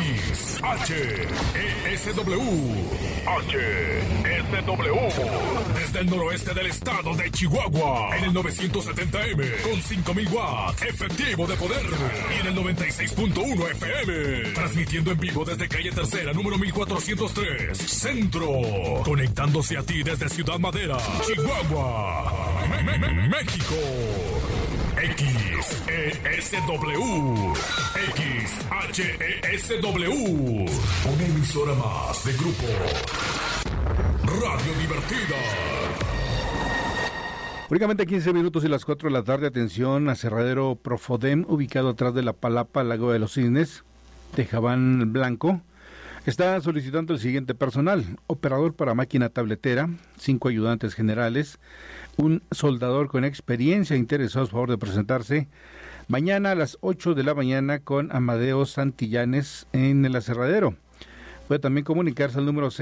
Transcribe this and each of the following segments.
XHESW. Desde el noroeste del estado de Chihuahua, en el 970M, con 5000 watts, efectivo de poder. Y en el 96.1 FM, transmitiendo en vivo desde calle Tercera, número 1403, Centro. Conectándose a ti desde Ciudad Madera, Chihuahua, México. XESW, XHESW, una emisora más de Grupo Radio Divertida. Únicamente 15 minutos y las 4 de la tarde. Atención, aserradero Profodem, ubicado atrás de la Palapa, Lago de los Cisnes, Tejabán Blanco. Está solicitando el siguiente personal: operador para máquina tabletera, 5 ayudantes generales, un soldador con experiencia interesados, por favor de presentarse mañana a las 8 de la mañana con Amadeo Santillanes en el aserradero. Puede también comunicarse al número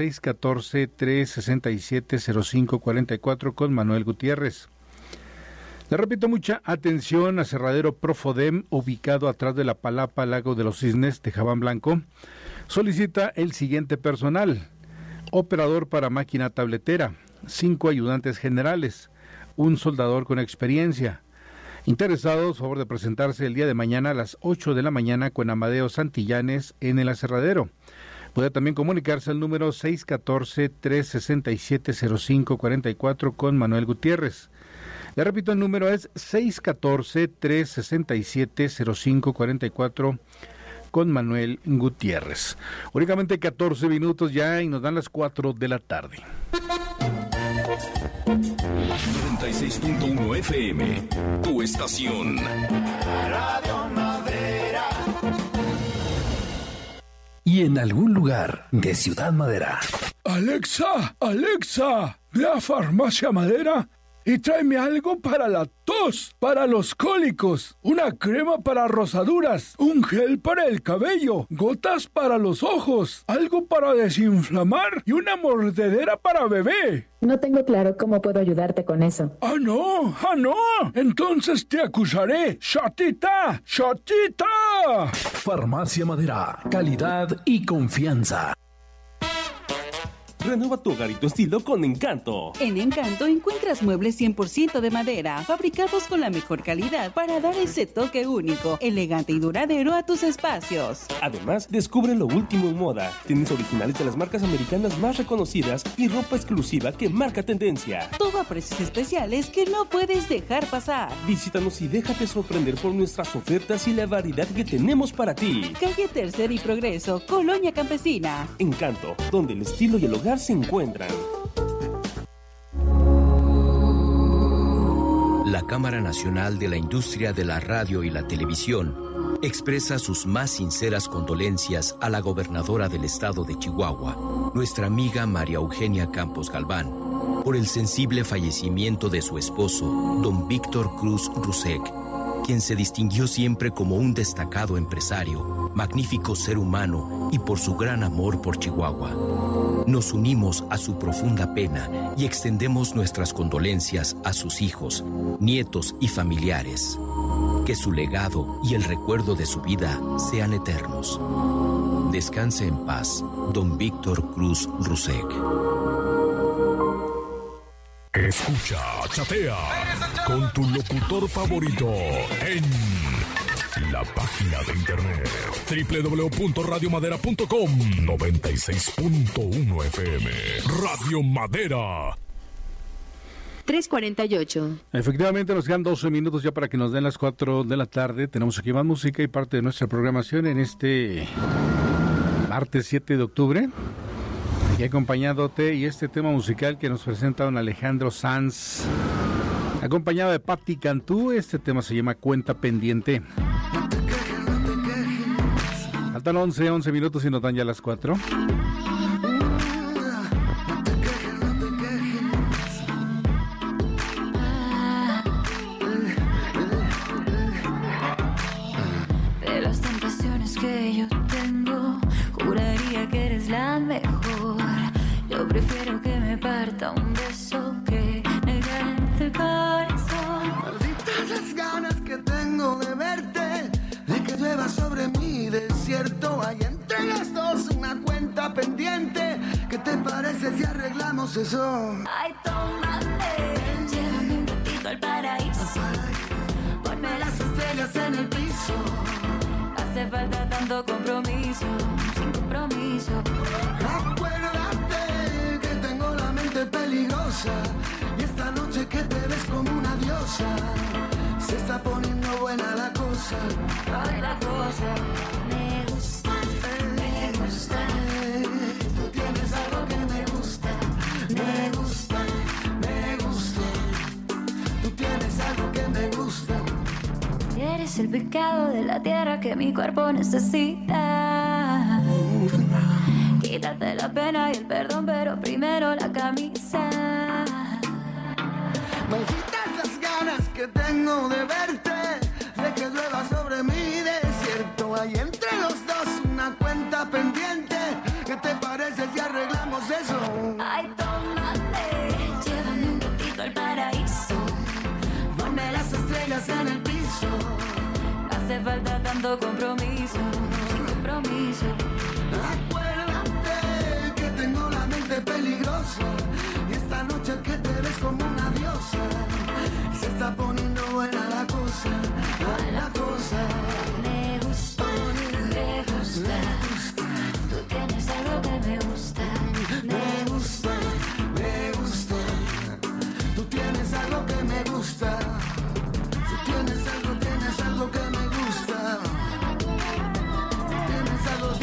614-367-0544 con Manuel Gutiérrez. Le repito, mucha atención, aserradero Profodem, ubicado atrás de la Palapa, Lago de los Cisnes, Tejabán Blanco. Solicita el siguiente personal: operador para máquina tabletera, 5 ayudantes generales, un soldador con experiencia. Interesados, favor de presentarse el día de mañana a las 8 de la mañana con Amadeo Santillanes en el aserradero. Puede también comunicarse al número 614-367-0544 con Manuel Gutiérrez. Le repito, el número es 614-367-0544 con Manuel Gutiérrez. Únicamente 14 minutos ya y nos dan las 4 de la tarde. 96.1 FM, tu estación. Radio Madera. Y en algún lugar de Ciudad Madera. Alexa, ve a Farmacia Madera y tráeme algo para la tos, para los cólicos, una crema para rosaduras, un gel para el cabello, gotas para los ojos, algo para desinflamar y una mordedera para bebé. No tengo claro cómo puedo ayudarte con eso. ¡Ah, no! Entonces te acusaré. ¡Chatita! Farmacia Madera, calidad y confianza. Renueva tu hogar y tu estilo con Encanto. En Encanto encuentras muebles 100% de madera, fabricados con la mejor calidad para dar ese toque único, elegante y duradero a tus espacios. Además, descubre lo último en moda. Tienes originales de las marcas americanas más reconocidas y ropa exclusiva que marca tendencia. Todo a precios especiales que no puedes dejar pasar. Visítanos y déjate sorprender por nuestras ofertas y la variedad que tenemos para ti. Calle Tercera y Progreso, Colonia Campesina. Encanto, donde el estilo y el hogar se encuentran. La Cámara Nacional de la Industria de la Radio y la Televisión expresa sus más sinceras condolencias a la gobernadora del estado de Chihuahua, nuestra amiga María Eugenia Campos Galván, por el sensible fallecimiento de su esposo, don Víctor Cruz Rusek, quien se distinguió siempre como un destacado empresario, magnífico ser humano y por su gran amor por Chihuahua. Nos unimos a su profunda pena y extendemos nuestras condolencias a sus hijos, nietos y familiares. Que su legado y el recuerdo de su vida sean eternos. Descanse en paz, don Víctor Cruz Rusek. Escucha, chatea con tu locutor favorito en la página de internet www.radiomadera.com. 96.1 FM Radio Madera. 3:48. Efectivamente, nos quedan 12 minutos ya para que nos den las 4 de la tarde. Tenemos aquí más música y parte de nuestra programación en este martes 7 de octubre. Aquí acompañándote, y este tema musical que nos presenta don Alejandro Sanz, acompañado de Patti Cantú. Este tema se llama Cuenta Pendiente. Faltan 11 minutos y nos dan ya las 4. De las tentaciones que yo tengo, juraría que eres la mejor. Yo prefiero que me parta un beso que negarte el corazón. Malditas las ganas que tengo de verte, de que llueva sobre mi desierto. Hay entre entre los dos una cuenta pendiente. ¿Qué te parece si arreglamos eso? Ay, tómame, llévame un ratito al paraíso. Ponme las estrellas en el piso. Hace falta tanto compromiso, sin compromiso. Acuérdate que tengo la mente peligrosa. Y esta noche que te ves como una diosa. Se está poniendo buena la cosa. Ay, la cosa. Me gusta, me gusta. Tú tienes algo que me gusta. Me gusta, me gusta. Tú tienes algo que me gusta. Eres el pecado de la tierra que mi cuerpo necesita. Quítate la pena y el perdón, pero primero la camisa. Malditas las ganas que tengo de verte, de que llueva sobre mi desierto. Hay entre los dos una cuenta pendiente. ¿Qué te parece si arreglamos eso? Ay, tómate, llévame un ratito al paraíso. Ponme las estrellas en el piso. Hace falta tanto compromiso, sin compromiso. Acuérdate que tengo la mente peligrosa. Y esta noche que te ves como una diosa. Se está poniendo buena la cosa. Ay, la cosa. Me gusta, me gusta. Tú tienes algo que me gusta. Me gusta, me gusta. Tú tienes algo que me gusta. Tú tienes algo que me gusta. Tienes algo.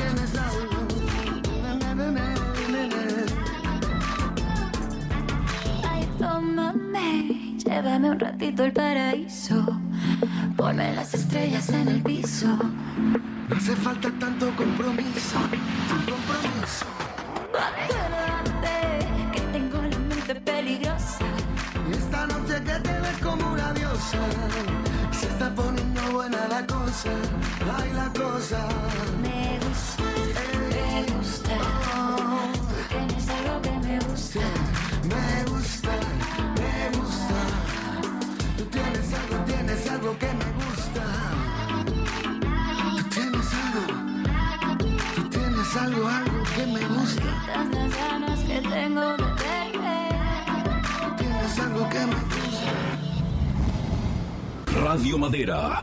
Ay, tómame, llévame un ratito al paraíso. Ponme las estrellas en el piso. No hace falta tanto compromiso, sin compromiso. Acuérdate que tengo la mente peligrosa. Y esta noche que te ves como una diosa. Se está poniendo buena la cosa. Ay, la cosa. Me gusta, me gusta. Tú tienes algo que me gusta. Me gusta, me gusta. Tú tienes algo que me gusta. Tú tienes algo que me gusta. Tantas ganas que tengo de verte. Tú tienes algo que me gusta. Radio Madera.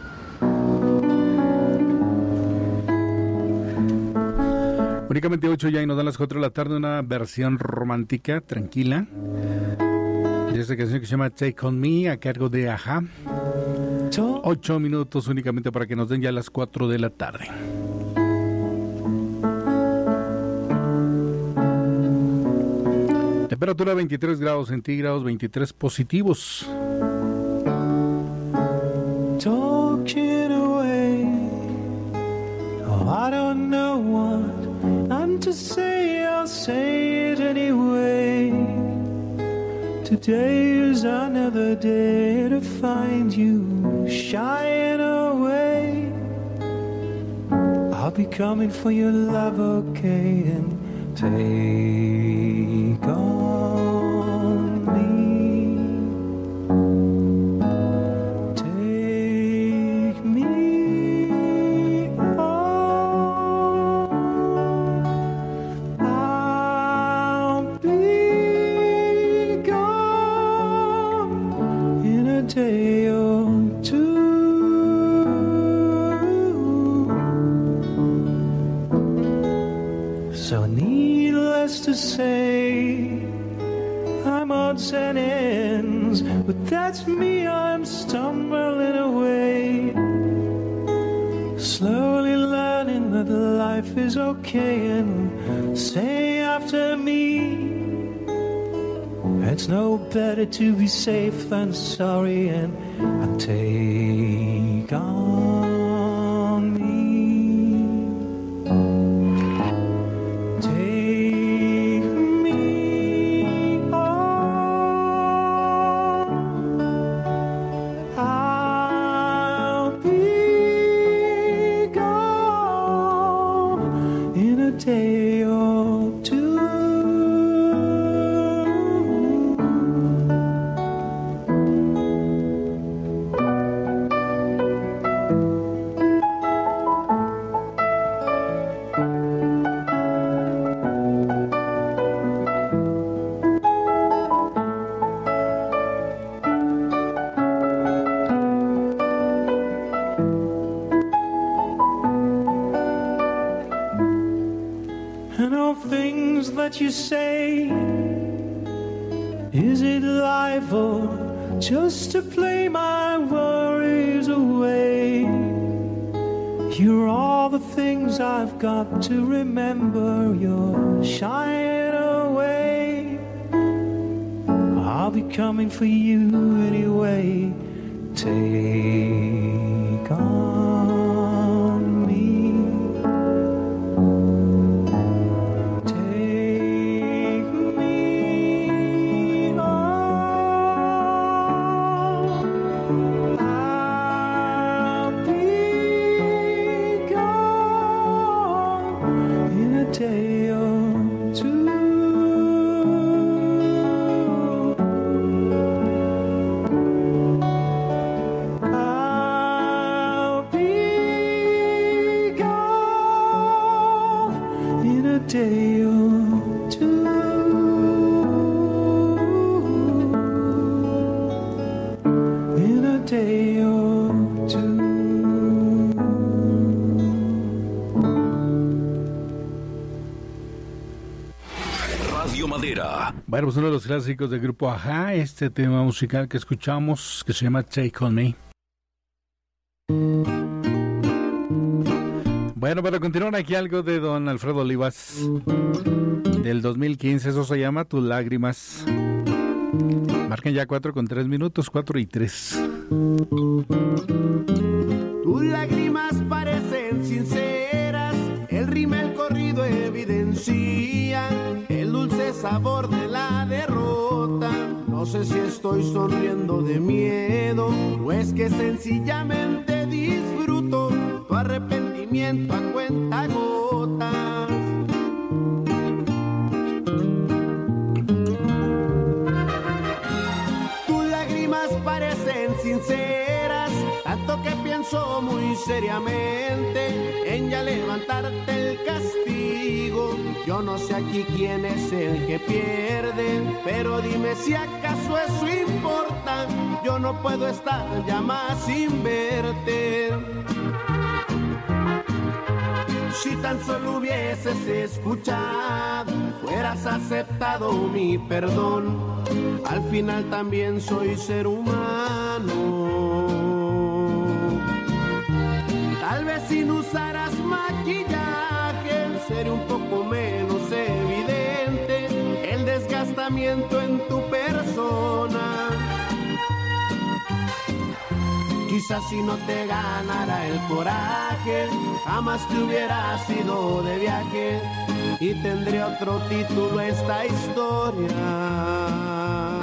Únicamente 8 ya y nos dan las 4 de la tarde, una versión romántica, tranquila, de esta canción que se llama Take On Me, a cargo de Ajá. 8 minutos únicamente para que nos den ya las 4 de la tarde. Temperatura 23 grados centígrados, 23 positivos. Talking away, oh, I don't know what I'm to say, I'll say it anyway. Today is another day to find you shying away. I'll be coming for your love, okay, and take on me. Take me on. I'll be gone in a day or two. So needless to say, I'm odds and ends, but that's me, I'm stumbling away. Slowly learning that life is okay, and say after me, it's no better to be safe than sorry, and take on me. Take me on. I'll be gone in a day or two. all things that you say? Is it life or just to play my worries away? You're all the things I've got to remember. You're shying away. I'll be coming for you anyway. Take on me. Take me on. I'll be gone in a day or two. Day or two. In a day or two. Radio Madera. Bueno, pues uno de los clásicos del grupo Ajá, este tema musical que escuchamos, que se llama Take On Me. Bueno, para continuar aquí algo de don Alfredo Olivas del 2015, eso se llama Tus Lágrimas. Marquen ya 4:03, 4:03. Tus lágrimas parecen sinceras, el rímel el corrido evidencia el dulce sabor de la derrota. No sé si estoy sonriendo de miedo o es que sencillamente disfruto tu arrepentimiento a cuentagotas. Tus lágrimas parecen sinceras, tanto que pienso muy seriamente en ya levantarte el castigo. Yo no sé aquí quién es el que pierde, pero dime si acaso eso importa. Yo no puedo estar ya más sin verte. Si tan solo hubieses escuchado, fueras aceptado mi perdón. Al final también soy ser humano. Tal vez si no usaras maquillaje, sería un poco menos evidente el desgastamiento en tu persona. Quizás si no te ganara el coraje, jamás te hubieras ido de viaje y tendría otro título esta historia.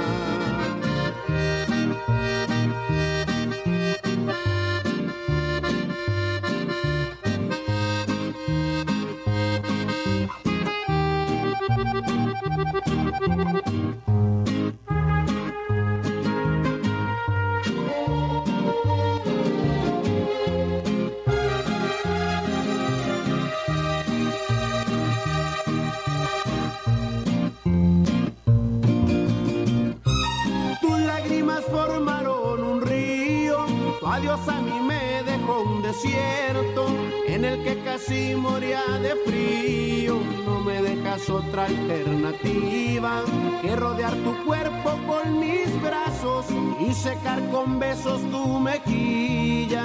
Formaron un río, tu adiós a mí me dejó un desierto en el que casi moría de frío. No me dejas otra alternativa que rodear tu cuerpo con mis brazos y secar con besos tu mejilla.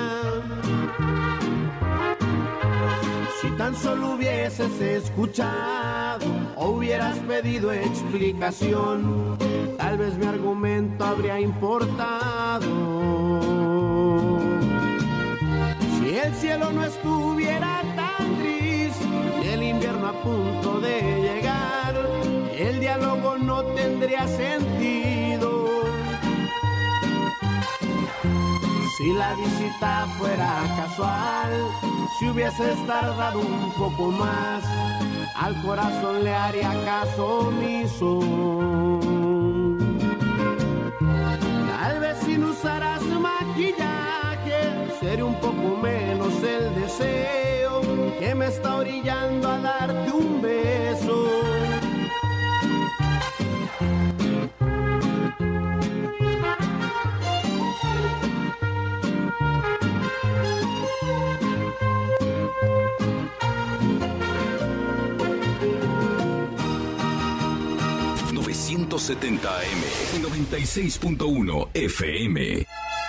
Si tan solo hubieses escuchado o hubieras pedido explicación, tal vez mi argumento habría importado. Si el cielo no estuviera tan gris y el invierno a punto de llegar, el diálogo no tendría sentido. Si la visita fuera casual, si hubieses tardado un poco más, al corazón le haría caso omiso. Tal vez si no usaras maquillaje, sería un poco menos el deseo que me está orillando a darte un beso. 970 AM y 96.1 FM.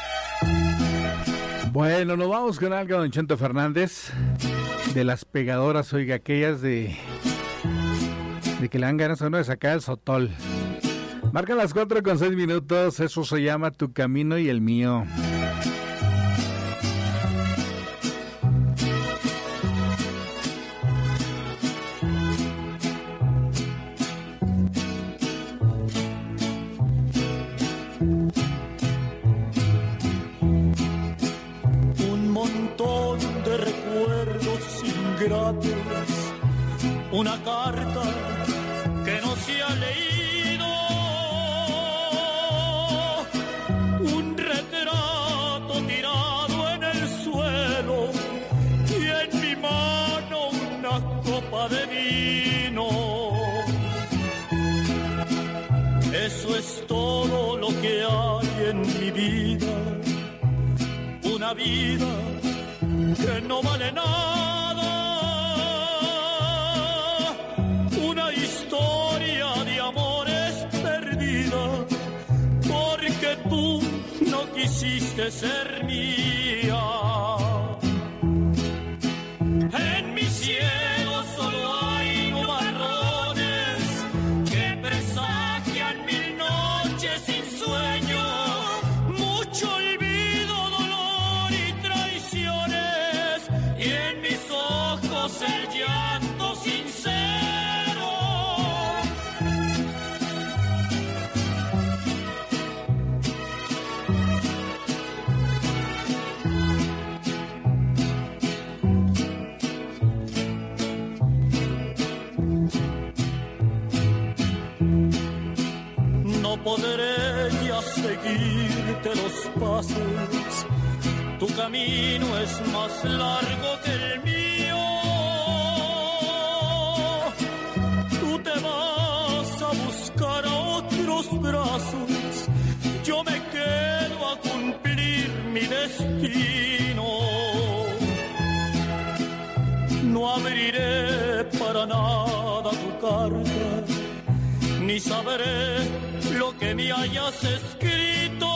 Bueno, nos vamos con algo, don Chento Fernández, de las pegadoras, oiga, aquellas de que le dan ganas a uno de sacar el sotol. Marcan las 4:06, eso se llama Tu Camino y el Mío. Una carta que no se ha leído, un retrato tirado en el suelo y en mi mano una copa de vino. Eso es todo lo que hay en mi vida, una vida que no vale nada. Tú no quisiste ser mía. En mi cielo solo hay nubarrones que presagian 1000 noches sin sueño, mucho olvido, dolor y traiciones, y en mis ojos el llanto sincero. Podré ya seguirte los pasos, tu camino es más largo que el mío. Tú te vas a buscar a otros brazos, yo me quedo a cumplir mi destino. No abriré para nada tu carta, ni sabré lo que me hayas escrito.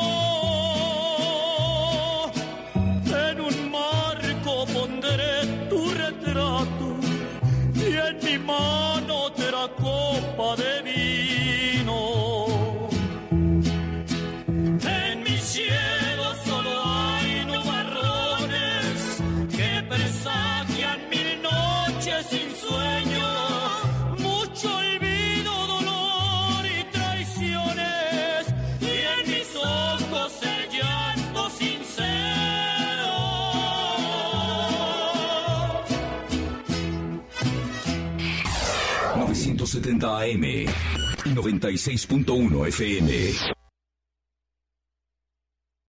En un marco pondré tu retrato y en mi mano otra copa de vino. En mi cielo solo hay nubarrones que presagian 1000 noches sin sueño, mucho olvido, dolor y traiciones, y en mis ojos el llanto sincero. 970 AM y 96.1 FM.